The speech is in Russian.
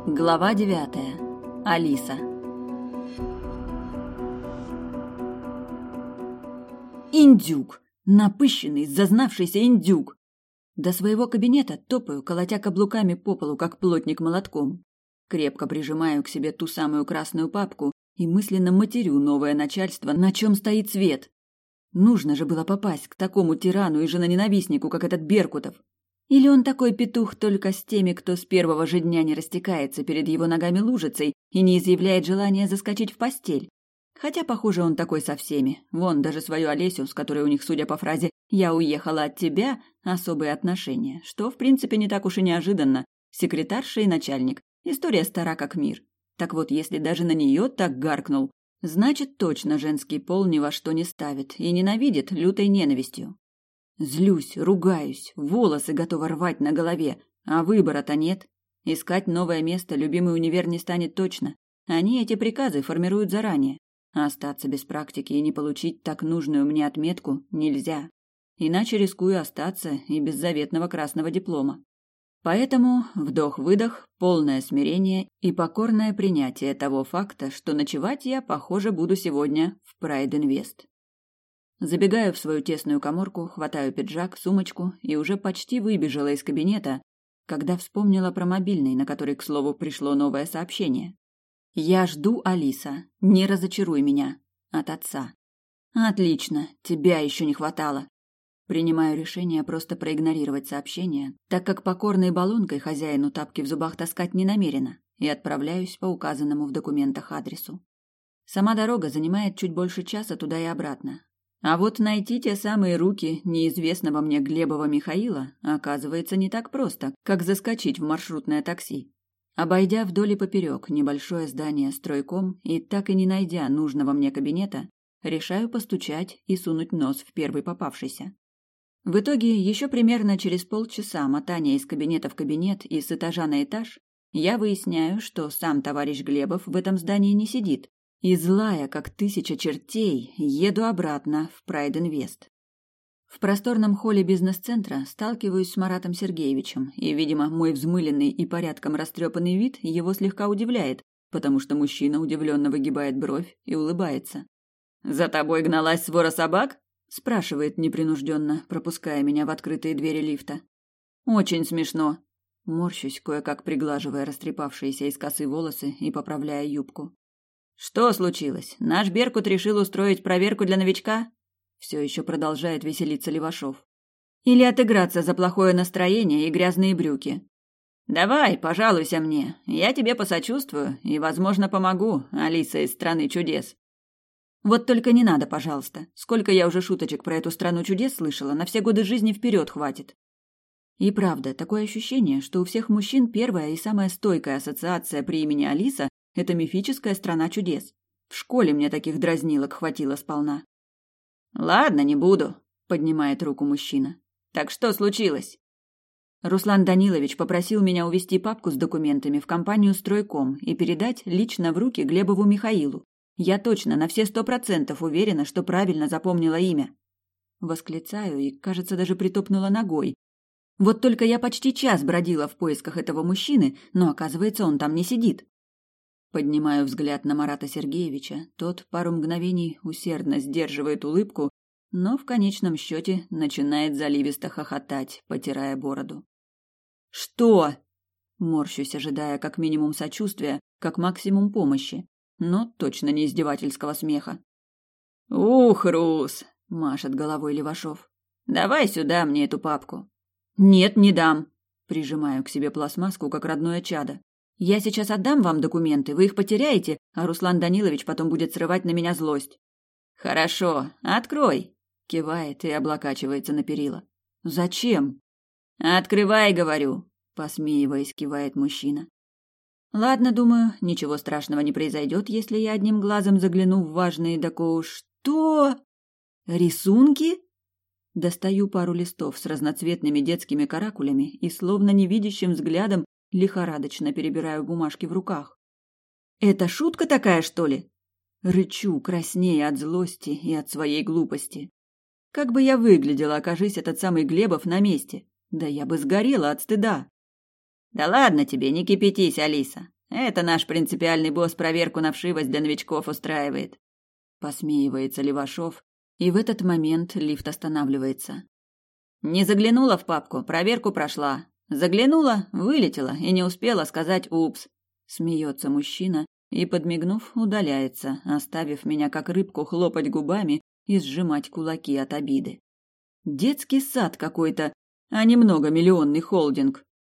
Глава 9. Алиса. Индюк! Напыщенный, зазнавшийся индюк! До своего кабинета топаю, колотя каблуками по полу, как плотник молотком. Крепко прижимаю к себе ту самую красную папку и мысленно матерю новое начальство, на чем стоит свет. Нужно же было попасть к такому тирану и женоненавистнику, как этот Беркутов. Или он такой петух только с теми, кто с первого же дня не растекается перед его ногами лужицей и не изъявляет желания заскочить в постель? Хотя, похоже, он такой со всеми. Вон, даже свою Олесю, с которой у них, судя по фразе «я уехала от тебя», особые отношения, что, в принципе, не так уж и неожиданно. Секретарша и начальник. История стара как мир. Так вот, если даже на нее так гаркнул, значит, точно женский пол ни во что не ставит и ненавидит лютой ненавистью. Злюсь, ругаюсь, волосы готова рвать на голове, а выбора-то нет. Искать новое место любимый универ не станет точно. Они эти приказы формируют заранее. А остаться без практики и не получить так нужную мне отметку нельзя. Иначе рискую остаться и без заветного красного диплома. Поэтому вдох-выдох, полное смирение и покорное принятие того факта, что ночевать я, похоже, буду сегодня в Pride Invest. Забегаю в свою тесную каморку, хватаю пиджак, сумочку и уже почти выбежала из кабинета, когда вспомнила про мобильный, на который, к слову, пришло новое сообщение. «Я жду, Алиса. Не разочаруй меня. От отца». «Отлично. Тебя еще не хватало». Принимаю решение просто проигнорировать сообщение, так как покорной баллонкой хозяину тапки в зубах таскать не намерена, и отправляюсь по указанному в документах адресу. Сама дорога занимает чуть больше часа туда и обратно. А вот найти те самые руки неизвестного мне Глебова Михаила оказывается не так просто, как заскочить в маршрутное такси. Обойдя вдоль и поперек небольшое здание стройком и так и не найдя нужного мне кабинета, решаю постучать и сунуть нос в первый попавшийся. В итоге еще примерно через полчаса мотания из кабинета в кабинет и с этажа на этаж я выясняю, что сам товарищ Глебов в этом здании не сидит. И злая, как 1000 чертей, еду обратно в Pride Invest. В просторном холле бизнес-центра сталкиваюсь с Маратом Сергеевичем, и, видимо, мой взмыленный и порядком растрепанный вид его слегка удивляет, потому что мужчина удивленно выгибает бровь и улыбается. «За тобой гналась свора собак?» – спрашивает непринужденно, пропуская меня в открытые двери лифта. «Очень смешно». Морщусь, кое-как приглаживая растрепавшиеся из косы волосы и поправляя юбку. «Что случилось? Наш Беркут решил устроить проверку для новичка?» Все еще продолжает веселиться Левашов. «Или отыграться за плохое настроение и грязные брюки?» «Давай, пожалуйся мне. Я тебе посочувствую и, возможно, помогу, Алиса из страны чудес». «Вот только не надо, пожалуйста. Сколько я уже шуточек про эту страну чудес слышала, на все годы жизни вперед хватит». И правда, такое ощущение, что у всех мужчин первая и самая стойкая ассоциация при имени Алиса – это мифическая страна чудес. В школе мне таких дразнилок хватило сполна. «Ладно, не буду», – поднимает руку мужчина. «Так что случилось?» Руслан Данилович попросил меня увезти папку с документами в компанию «Стройком» и передать лично в руки Глебову Михаилу. Я точно на все 100% уверена, что правильно запомнила имя. Восклицаю и, кажется, даже притопнула ногой. Вот только я почти час бродила в поисках этого мужчины, но, оказывается, он там не сидит. Поднимаю взгляд на Марата Сергеевича. Тот пару мгновений усердно сдерживает улыбку, но в конечном счете начинает заливисто хохотать, потирая бороду. «Что?» Морщусь, ожидая как минимум сочувствия, как максимум помощи, но точно не издевательского смеха. «Ух, Рус!» – машет головой Левашов. «Давай сюда мне эту папку». «Нет, не дам!» – прижимаю к себе пластмасску, как родное чадо. «Я сейчас отдам вам документы, вы их потеряете, а Руслан Данилович потом будет срывать на меня злость». «Хорошо, открой!» – кивает и облокачивается на перила. «Зачем?» «Открывай, говорю!» – посмеиваясь, кивает мужчина. «Ладно, думаю, ничего страшного не произойдет, если я одним глазом загляну в важные доку... Что? Рисунки?» Достаю пару листов с разноцветными детскими каракулями и словно невидящим взглядом лихорадочно перебираю бумажки в руках. «Это шутка такая, что ли?» Рычу, краснея от злости и от своей глупости. Как бы я выглядела, окажись этот самый Глебов на месте? Да я бы сгорела от стыда. «Да ладно тебе, не кипятись, Алиса. Это наш принципиальный босс проверку на вшивость для новичков устраивает. Посмеивается Левашов, и в этот момент лифт останавливается. Не заглянула в папку, проверку прошла. Заглянула, вылетела и не успела сказать «упс». Смеется мужчина и, подмигнув, удаляется, оставив меня как рыбку хлопать губами и сжимать кулаки от обиды. Детский сад какой-то, а не многомиллионный холдинг.